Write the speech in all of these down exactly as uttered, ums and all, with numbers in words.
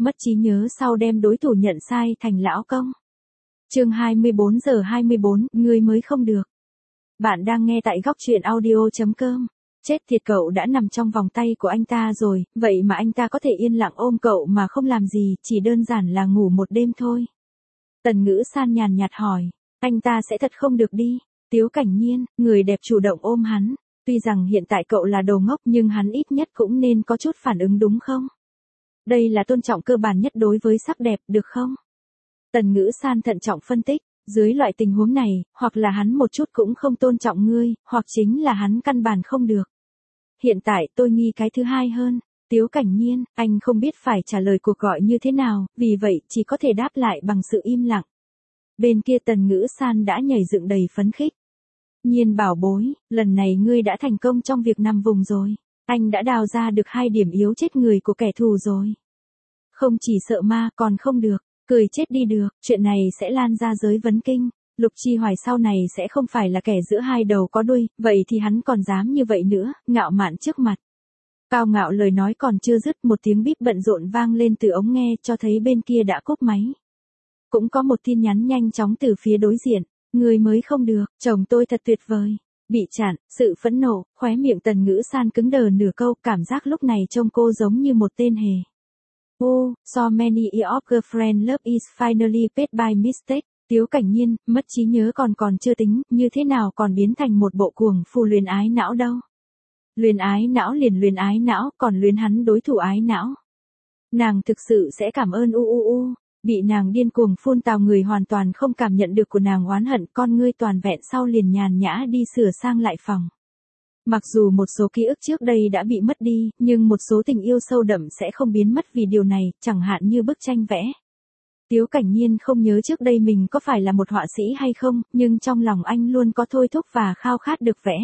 mất trí nhớ sau đem đối thủ nhận sai thành lão công. Chương hai mươi bốn giờ hai mươi bốn, ngươi mới không được. Bạn đang nghe tại góc truyện audio chấm com. Chết thiệt, cậu đã nằm trong vòng tay của anh ta rồi, vậy mà anh ta có thể yên lặng ôm cậu mà không làm gì, chỉ đơn giản là ngủ một đêm thôi. Tần Ngữ San nhàn nhạt hỏi, anh ta sẽ thật không được đi. Tiếu Cảnh Nhiên, người đẹp chủ động ôm hắn. Tuy rằng hiện tại cậu là đồ ngốc nhưng hắn ít nhất cũng nên có chút phản ứng đúng không? Đây là tôn trọng cơ bản nhất đối với sắc đẹp, được không? Tần Ngữ San thận trọng phân tích, dưới loại tình huống này, hoặc là hắn một chút cũng không tôn trọng ngươi, hoặc chính là hắn căn bản không được. Hiện tại tôi nghi cái thứ hai hơn. Tiếu Cảnh Nhiên, anh không biết phải trả lời cuộc gọi như thế nào, vì vậy chỉ có thể đáp lại bằng sự im lặng. Bên kia Tần Ngữ San đã nhảy dựng đầy phấn khích. Nhiên bảo bối, lần này ngươi đã thành công trong việc nằm vùng rồi. Anh đã đào ra được hai điểm yếu chết người của kẻ thù rồi. Không chỉ sợ ma còn không được, cười chết đi được, chuyện này sẽ lan ra giới vấn kinh. Lục Chi Hoài sau này sẽ không phải là kẻ giữa hai đầu có đuôi, vậy thì hắn còn dám như vậy nữa, ngạo mạn trước mặt. Cao ngạo lời nói còn chưa dứt, một tiếng bíp bận rộn vang lên từ ống nghe cho thấy bên kia đã cúp máy. Cũng có một tin nhắn nhanh chóng từ phía đối diện. Người mới không được, chồng tôi thật tuyệt vời. Bị chặn, sự phẫn nộ, khóe miệng Tần Ngữ San cứng đờ nửa câu, cảm giác lúc này trông cô giống như một tên hề. Oh, so many of girlfriend love is finally paid by mistake. Tiếu Cảnh Nhiên, mất trí nhớ còn còn chưa tính, như thế nào còn biến thành một bộ cuồng phu luyến ái não đâu. Luyến ái não liền luyến ái não, còn luyến hắn đối thủ ái não. Nàng thực sự sẽ cảm ơn u u u. Bị nàng điên cuồng phun tào, người hoàn toàn không cảm nhận được của nàng oán hận, con ngươi toàn vẹn sau liền nhàn nhã đi sửa sang lại phòng. Mặc dù một số ký ức trước đây đã bị mất đi, nhưng một số tình yêu sâu đậm sẽ không biến mất vì điều này, chẳng hạn như bức tranh vẽ. Tiếu Cảnh Nhiên không nhớ trước đây mình có phải là một họa sĩ hay không, nhưng trong lòng anh luôn có thôi thúc và khao khát được vẽ.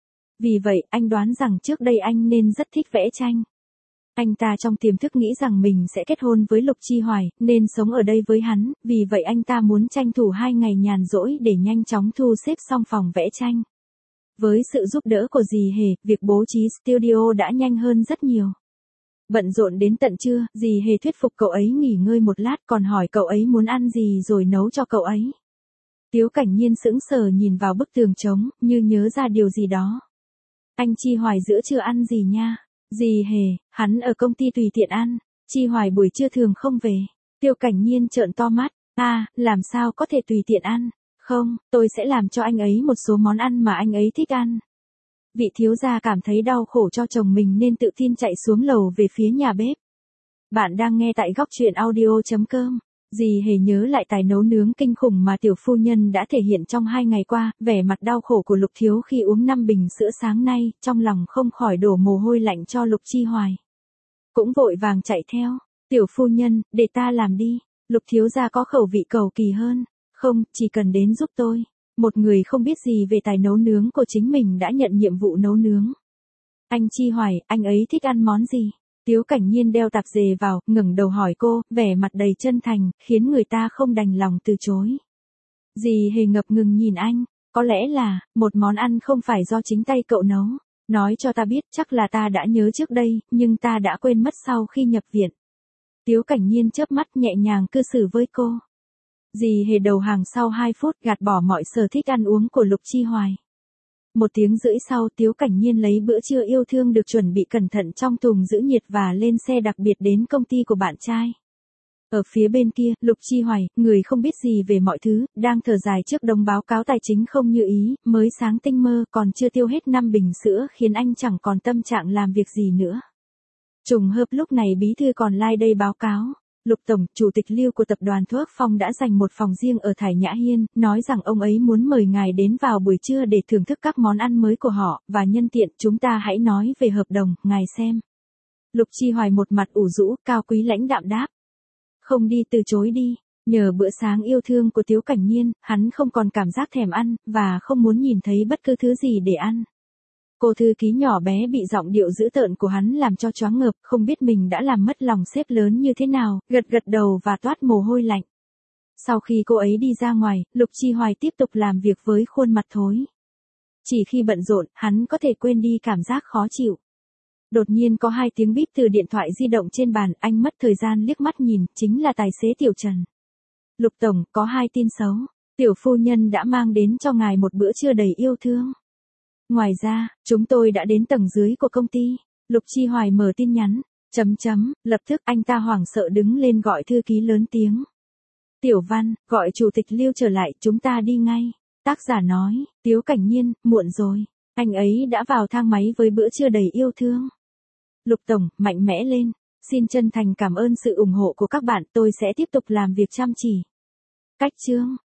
Vì vậy, anh đoán rằng trước đây anh nên rất thích vẽ tranh. Anh ta trong tiềm thức nghĩ rằng mình sẽ kết hôn với Lục Chi Hoài, nên sống ở đây với hắn, vì vậy anh ta muốn tranh thủ hai ngày nhàn rỗi để nhanh chóng thu xếp xong phòng vẽ tranh. Với sự giúp đỡ của dì Hề, việc bố trí studio đã nhanh hơn rất nhiều. Bận rộn đến tận trưa, dì Hề thuyết phục cậu ấy nghỉ ngơi một lát, còn hỏi cậu ấy muốn ăn gì rồi nấu cho cậu ấy. Tiếu Cảnh Nhiên sững sờ nhìn vào bức tường trống, như nhớ ra điều gì đó. Anh Chi Hoài giữa trưa ăn gì nha? Dì Hề, hắn ở công ty tùy tiện ăn. Chi Hoài buổi trưa thường không về. Tiêu Cảnh Nhiên trợn to mắt. À, làm sao có thể tùy tiện ăn? Không, tôi sẽ làm cho anh ấy một số món ăn mà anh ấy thích ăn. Vị thiếu gia cảm thấy đau khổ cho chồng mình nên tự tin chạy xuống lầu về phía nhà bếp. Bạn đang nghe tại góc truyện audio chấm com. Dì Hề nhớ lại tài nấu nướng kinh khủng mà tiểu phu nhân đã thể hiện trong hai ngày qua, vẻ mặt đau khổ của Lục Thiếu khi uống năm bình sữa sáng nay, trong lòng không khỏi đổ mồ hôi lạnh cho Lục Chi Hoài. Cũng vội vàng chạy theo, tiểu phu nhân, để ta làm đi. Lục Thiếu gia có khẩu vị cầu kỳ hơn. Không, chỉ cần đến giúp tôi. Một người không biết gì về tài nấu nướng của chính mình đã nhận nhiệm vụ nấu nướng. Anh Chi Hoài, anh ấy thích ăn món gì? Tiếu Cảnh Nhiên đeo tạp dề vào, ngẩng đầu hỏi cô, vẻ mặt đầy chân thành, khiến người ta không đành lòng từ chối. Dì Hề ngập ngừng nhìn anh, có lẽ là, một món ăn không phải do chính tay cậu nấu. Nói cho ta biết, chắc là ta đã nhớ trước đây, nhưng ta đã quên mất sau khi nhập viện. Tiếu Cảnh Nhiên chớp mắt nhẹ nhàng cư xử với cô. Dì Hề đầu hàng sau hai phút gạt bỏ mọi sở thích ăn uống của Lục Chi Hoài. Một tiếng rưỡi sau, Tiếu Cảnh Nhiên lấy bữa trưa yêu thương được chuẩn bị cẩn thận trong thùng giữ nhiệt và lên xe đặc biệt đến công ty của bạn trai. Ở phía bên kia, Lục Chi Hoài, người không biết gì về mọi thứ, đang thở dài trước đống báo cáo tài chính không như ý, mới sáng tinh mơ còn chưa tiêu hết năm bình sữa khiến anh chẳng còn tâm trạng làm việc gì nữa. Trùng hợp lúc này bí thư còn lai đây báo cáo. Lục Tổng, Chủ tịch Lưu của tập đoàn Thuốc Phong đã dành một phòng riêng ở Thải Nhã Hiên, nói rằng ông ấy muốn mời ngài đến vào buổi trưa để thưởng thức các món ăn mới của họ, và nhân tiện chúng ta hãy nói về hợp đồng, ngài xem. Lục Chi Hoài một mặt ủ rũ, cao quý lãnh đạm đáp. Không đi, từ chối đi. Nhờ bữa sáng yêu thương của Tiếu Cảnh Nhiên, hắn không còn cảm giác thèm ăn, và không muốn nhìn thấy bất cứ thứ gì để ăn. Cô thư ký nhỏ bé bị giọng điệu dữ tợn của hắn làm cho choáng ngợp, không biết mình đã làm mất lòng sếp lớn như thế nào, gật gật đầu và toát mồ hôi lạnh. Sau khi cô ấy đi ra ngoài, Lục Chi Hoài tiếp tục làm việc với khuôn mặt thối. Chỉ khi bận rộn, hắn có thể quên đi cảm giác khó chịu. Đột nhiên có hai tiếng bíp từ điện thoại di động trên bàn, anh mất thời gian liếc mắt nhìn, chính là tài xế Tiểu Trần. Lục tổng, có hai tin xấu. Tiểu phu nhân đã mang đến cho ngài một bữa trưa đầy yêu thương. Ngoài ra, chúng tôi đã đến tầng dưới của công ty. Lục Chi Hoài mở tin nhắn. Chấm chấm, lập tức anh ta hoảng sợ đứng lên gọi thư ký lớn tiếng. Tiểu Văn, gọi chủ tịch Lưu trở lại, chúng ta đi ngay. Tác giả nói, Tiếu Cảnh Nhiên, muộn rồi. Anh ấy đã vào thang máy với bữa trưa đầy yêu thương. Lục tổng, mạnh mẽ lên. Xin chân thành cảm ơn sự ủng hộ của các bạn, tôi sẽ tiếp tục làm việc chăm chỉ. Cách chương.